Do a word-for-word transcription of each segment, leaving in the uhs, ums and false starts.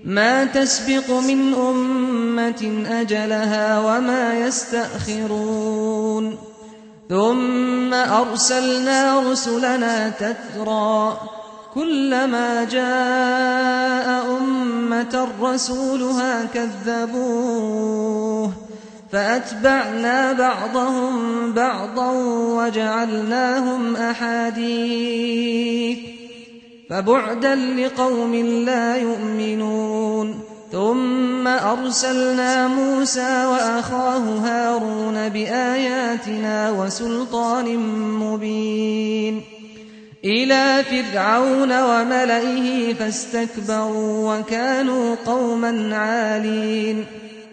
ما تسبق من أمة أجلها وما يستأخرون ثم أرسلنا رسلنا تترى كلما جاء أمة رسولها كذبوه فأتبعنا بعضهم بعضا وجعلناهم أحاديث فبعدا لقوم لا يؤمنون ثم أرسلنا موسى وأخاه هارون بآياتنا وسلطان مبين إلى فرعون وملئه فاستكبروا وكانوا قوما عالين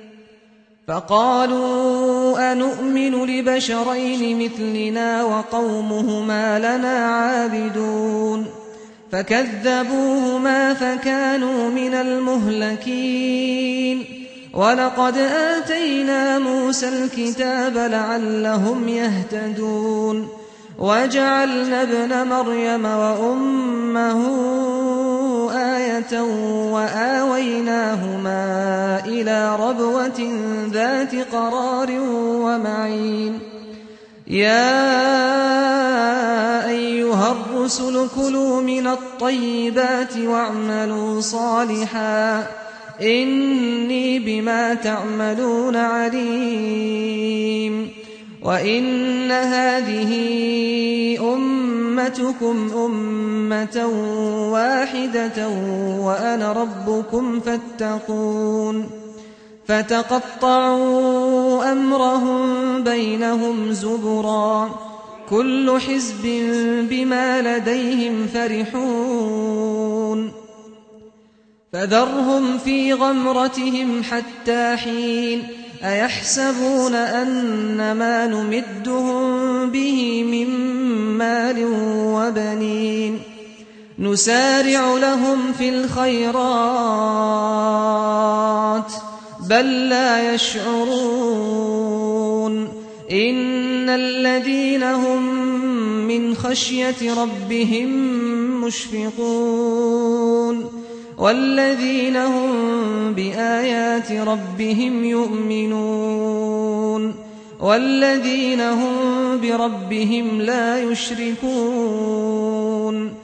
فقالوا أنؤمن لبشرين مثلنا وقومهما لنا عابدون فكذبوهما فكانوا من المهلكين ولقد آتينا موسى الكتاب لعلهم يهتدون وجعلنا ابن مريم وأمه آية وآويناهما إلى ربوة ذات قرار ومعين يا أيها الرسل كلوا من الطيبات واعملوا صالحا إني بما تعملون عليم وإن هذه أمتكم أمة واحدة وأنا ربكم فاتقون فتقطعوا أمرهم بينهم زبرا كل حزب بما لديهم فرحون فذرهم في غمرتهم حتى حين أيحسبون أن ما نمدهم به من مال وبنين نسارع لهم في الخيرات بل لا يشعرون إن الذين هم من خشية ربهم مشفقون والذين هم بآيات ربهم يؤمنون والذين هم بربهم لا يشركون